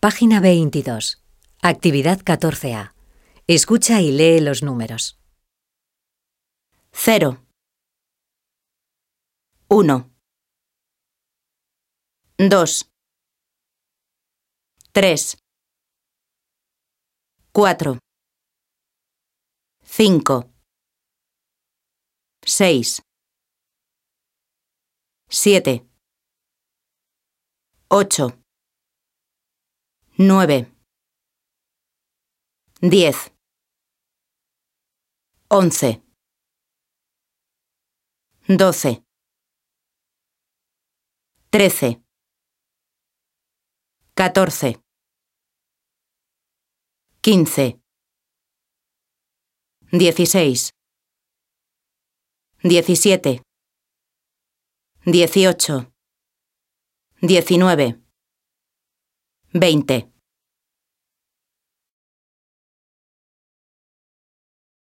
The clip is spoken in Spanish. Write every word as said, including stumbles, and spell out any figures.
Página veintidós. Actividad catorce A. Escucha y lee los números. Cero. Uno. Dos. Tres. Cuatro. Cinco. Seis. Siete. Ocho. Nueve. Diez. Once. Doce. Trece. Catorce. Quince. Dieciséis. Diecisiete. Dieciocho. Diecinueve. Veinte.